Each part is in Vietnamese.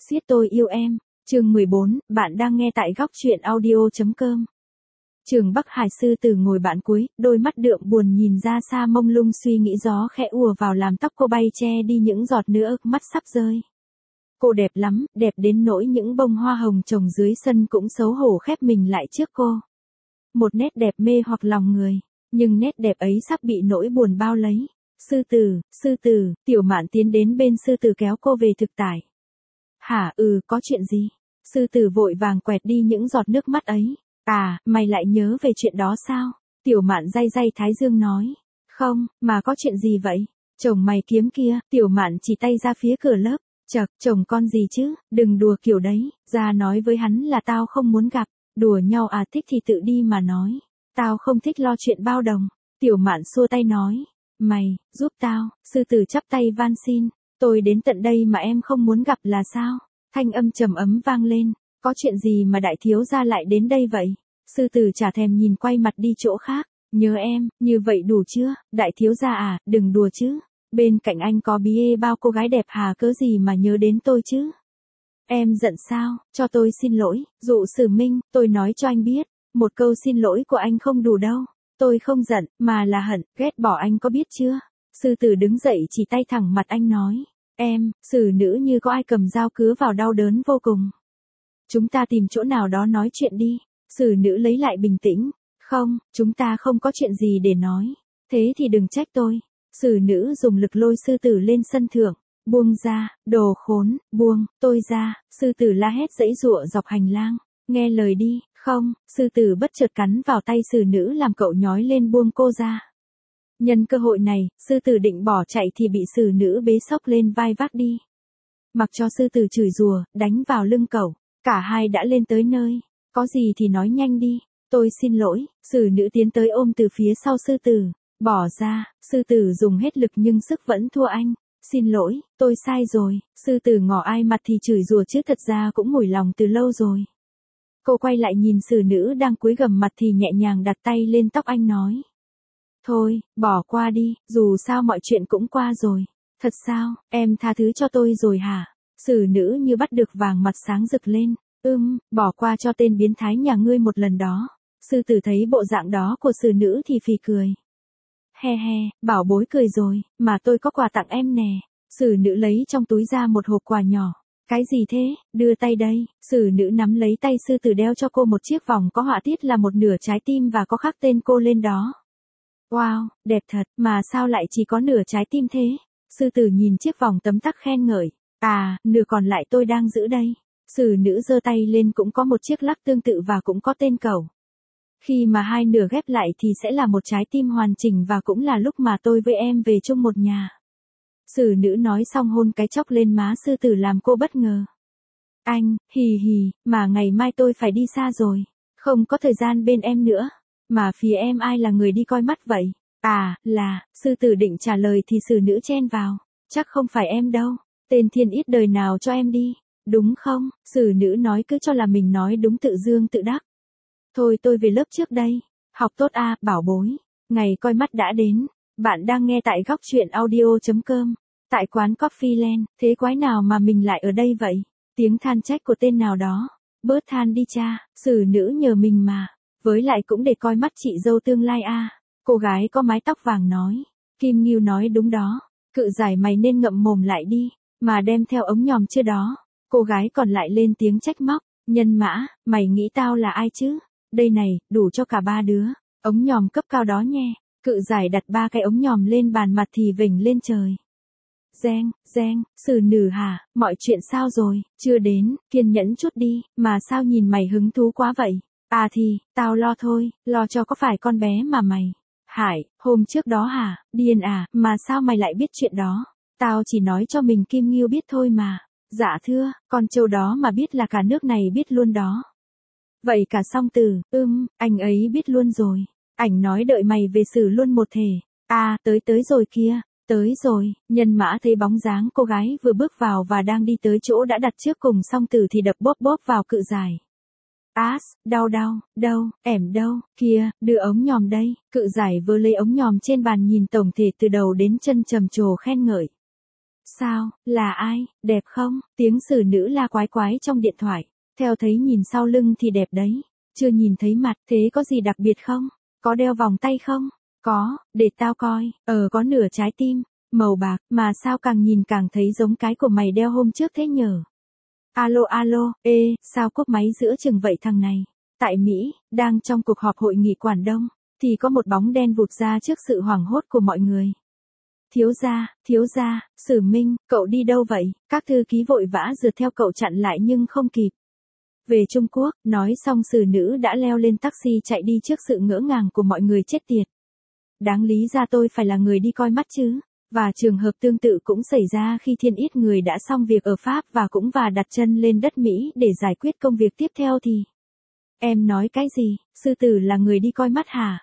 Siết tôi yêu em, chương 14, bạn đang nghe tại góc truyện audio.com. Trường Bắc Hải sư tử ngồi bạn cuối, đôi mắt đượm buồn nhìn ra xa mông lung suy nghĩ gió khẽ ùa vào làm tóc cô bay che đi những giọt nước mắt sắp rơi. Cô đẹp lắm, đẹp đến nỗi những bông hoa hồng trồng dưới sân cũng xấu hổ khép mình lại trước cô. Một nét đẹp mê hoặc lòng người, nhưng nét đẹp ấy sắp bị nỗi buồn bao lấy. Sư tử, Tiểu Mạn tiến đến bên sư tử kéo cô về thực tại. Hả, có chuyện gì? Sư tử vội vàng quẹt đi những giọt nước mắt ấy. À, mày lại nhớ về chuyện đó sao? Tiểu Mạn day day thái dương nói. Không, mà có chuyện gì vậy? Chồng mày kiếm kia, Tiểu Mạn chỉ tay ra phía cửa lớp. Chậc, chồng con gì chứ, đừng đùa kiểu đấy, ra nói với hắn là tao không muốn gặp. Đùa nhau à, thích thì tự đi mà nói. Tao không thích lo chuyện bao đồng. Tiểu Mạn xua tay nói. Mày, giúp tao, sư tử chắp tay van xin. Tôi đến tận đây mà em không muốn gặp là sao? Thanh âm trầm ấm vang lên. Có chuyện gì mà đại thiếu gia lại đến đây vậy? Sư tử chả thèm nhìn quay mặt đi chỗ khác. Nhớ em, như vậy đủ chưa? Đại thiếu gia à, đừng đùa chứ. Bên cạnh anh có bia bao cô gái đẹp hà cớ gì mà nhớ đến tôi chứ? Em giận sao? Cho tôi xin lỗi. Dụ Sử Minh, tôi nói cho anh biết. Một câu xin lỗi của anh không đủ đâu. Tôi không giận, mà là hận, ghét bỏ anh có biết chưa? Sư tử đứng dậy chỉ tay thẳng mặt anh nói. Em, xử nữ như có ai cầm dao cứa vào đau đớn vô cùng. Chúng ta tìm chỗ nào đó nói chuyện đi. Xử nữ lấy lại bình tĩnh. Không, chúng ta không có chuyện gì để nói. Thế thì đừng trách tôi. Xử nữ dùng lực lôi sư tử lên sân thượng. Buông ra, đồ khốn, buông, tôi ra. Sư tử la hét giãy giụa dọc hành lang. Nghe lời đi. Không, sư tử bất chợt cắn vào tay xử nữ làm cậu nhói lên buông cô ra. Nhân cơ hội này, sư tử định bỏ chạy thì bị xử nữ bế xốc lên vai vác đi. Mặc cho sư tử chửi rủa, đánh vào lưng cậu, cả hai đã lên tới nơi. Có gì thì nói nhanh đi. Tôi xin lỗi. Xử nữ tiến tới ôm từ phía sau sư tử. Bỏ ra. Sư tử dùng hết lực nhưng sức vẫn thua anh. Xin lỗi, tôi sai rồi. Sư tử ngỏ ai mặt thì chửi rủa chứ thật ra cũng mủi lòng từ lâu rồi. Cô quay lại nhìn xử nữ đang cúi gằm mặt thì nhẹ nhàng đặt tay lên tóc anh nói. Thôi, bỏ qua đi, dù sao mọi chuyện cũng qua rồi. Thật sao, em tha thứ cho tôi rồi hả? Xử nữ như bắt được vàng mặt sáng rực lên. Bỏ qua cho tên biến thái nhà ngươi một lần đó. Sư tử thấy bộ dạng đó của xử nữ thì phì cười. He he, bảo bối cười rồi, mà tôi có quà tặng em nè. Xử nữ lấy trong túi ra một hộp quà nhỏ. Cái gì thế, đưa tay đây. Xử nữ nắm lấy tay sư tử đeo cho cô một chiếc vòng có họa tiết là một nửa trái tim và có khắc tên cô lên đó. Wow, đẹp thật, mà sao lại chỉ có nửa trái tim thế? Sư tử nhìn chiếc vòng tấm tắc khen ngợi. À, nửa còn lại tôi đang giữ đây. Xử nữ giơ tay lên cũng có một chiếc lắc tương tự và cũng có tên cậu. Khi mà hai nửa ghép lại thì sẽ là một trái tim hoàn chỉnh và cũng là lúc mà tôi với em về chung một nhà. Xử nữ nói xong hôn cái chốc lên má sư tử làm cô bất ngờ. Anh, hì hì, mà ngày mai tôi phải đi xa rồi. Không có thời gian bên em nữa. Mà phía em ai là người đi coi mắt vậy? À, sư tử định trả lời thì xử nữ chen vào. Chắc không phải em đâu. Tên thiên ít đời nào cho em đi. Đúng không? Xử nữ nói cứ cho là mình nói đúng tự dương tự đắc. Thôi tôi về lớp trước đây. Học tốt a, bảo bối. Ngày coi mắt đã đến. Bạn đang nghe tại góc truyện audio.com. Tại quán Coffee Land, thế quái nào mà mình lại ở đây vậy? Tiếng than trách của tên nào đó. Bớt than đi cha, xử nữ nhờ mình mà. Với lại cũng để coi mắt chị dâu tương lai a. Cô gái có mái tóc vàng nói. Kim Ngưu nói đúng đó. Cự giải mày nên ngậm mồm lại đi. Mà đem theo ống nhòm chưa đó. Cô gái còn lại lên tiếng trách móc. Nhân mã, mày nghĩ tao là ai chứ? Đây này, đủ cho cả ba đứa. Ống nhòm cấp cao đó nhé. Cự giải đặt 3 cái ống nhòm lên bàn mặt thì vểnh lên trời. Reng, xử nữ hả, mọi chuyện sao rồi, chưa đến, kiên nhẫn chút đi, mà sao nhìn mày hứng thú quá vậy? À thì, tao lo thôi, lo cho có phải con bé mà mày. Hải, hôm trước đó hả, điên à, mà sao mày lại biết chuyện đó? Tao chỉ nói cho mình Kim Ngưu biết thôi mà. Dạ thưa, con trâu đó mà biết là cả nước này biết luôn đó. Vậy cả song tử, anh ấy biết luôn rồi. Ảnh nói đợi mày về xử luôn một thể. À, tới rồi kia. Tới rồi, nhân mã thấy bóng dáng cô gái vừa bước vào và đang đi tới chỗ đã đặt trước cùng song tử thì đập bóp bóp vào cự giải. Đau, đâu, ẻm đâu, kia, đưa ống nhòm đây. Cự giải vừa lấy ống nhòm trên bàn nhìn tổng thể từ đầu đến chân trầm trồ khen ngợi. Sao, là ai, đẹp không? Tiếng xử nữ la quái quái trong điện thoại. Theo thấy nhìn sau lưng thì đẹp đấy. Chưa nhìn thấy mặt, thế có gì đặc biệt không? Có đeo vòng tay không? Có, để tao coi. Có nửa trái tim, màu bạc, mà sao càng nhìn càng thấy giống cái của mày đeo hôm trước thế nhở? Alo alo, sao cúp máy giữa chừng vậy thằng này? Tại Mỹ, đang trong cuộc họp hội nghị Quảng Đông, thì có một bóng đen vụt ra trước sự hoảng hốt của mọi người. Thiếu gia, Sử Minh, cậu đi đâu vậy? Các thư ký vội vã rượt theo cậu chặn lại nhưng không kịp. Về Trung Quốc, nói xong xử nữ đã leo lên taxi chạy đi trước sự ngỡ ngàng của mọi người chết tiệt. Đáng lý ra tôi phải là người đi coi mắt chứ. Và trường hợp tương tự cũng xảy ra khi Thiên Ít người đã xong việc ở Pháp và đặt chân lên đất Mỹ để giải quyết công việc tiếp theo thì. Em nói cái gì, sư tử là người đi coi mắt hả?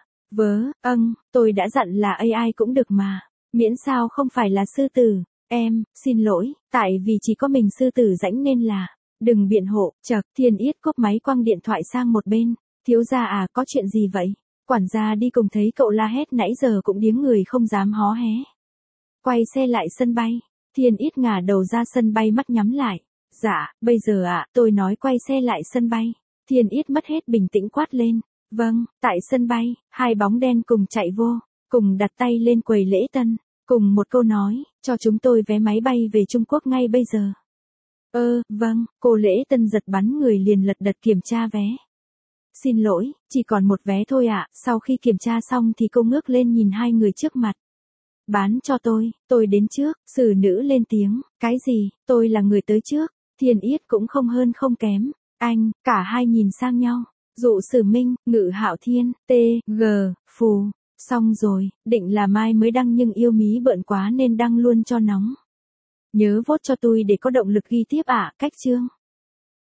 Tôi đã dặn là AI cũng được mà. Miễn sao không phải là sư tử. Em, xin lỗi, tại vì chỉ có mình sư tử rãnh nên là. Đừng biện hộ, chậc, Thiên Ít cúp máy quăng điện thoại sang một bên. Thiếu gia à, có chuyện gì vậy? Quản gia đi cùng thấy cậu la hét nãy giờ cũng điếng người không dám hó hé. Quay xe lại sân bay. Thiên Ít ngả đầu ra sân bay mắt nhắm lại. Dạ, bây giờ tôi nói quay xe lại sân bay. Thiên Ít mất hết bình tĩnh quát lên. Vâng, tại sân bay, hai bóng đen cùng chạy vô, cùng đặt tay lên quầy lễ tân, cùng một câu nói, cho chúng tôi vé máy bay về Trung Quốc ngay bây giờ. Vâng, cô lễ tân giật bắn người liền lật đật kiểm tra vé. Xin lỗi, chỉ còn một vé thôi ạ. Sau khi kiểm tra xong thì cô ngước lên nhìn hai người trước mặt. Bán cho tôi đến trước, xử nữ lên tiếng, cái gì, tôi là người tới trước. Thiên Ít cũng không hơn không kém, cả hai nhìn sang nhau, dụ Sử Minh, Ngự Hạo Thiên, T.G. Phù, xong rồi, định là mai mới đăng nhưng yêu mí bợn quá nên đăng luôn cho nóng. Nhớ vote cho tôi để có động lực ghi tiếp cách chương.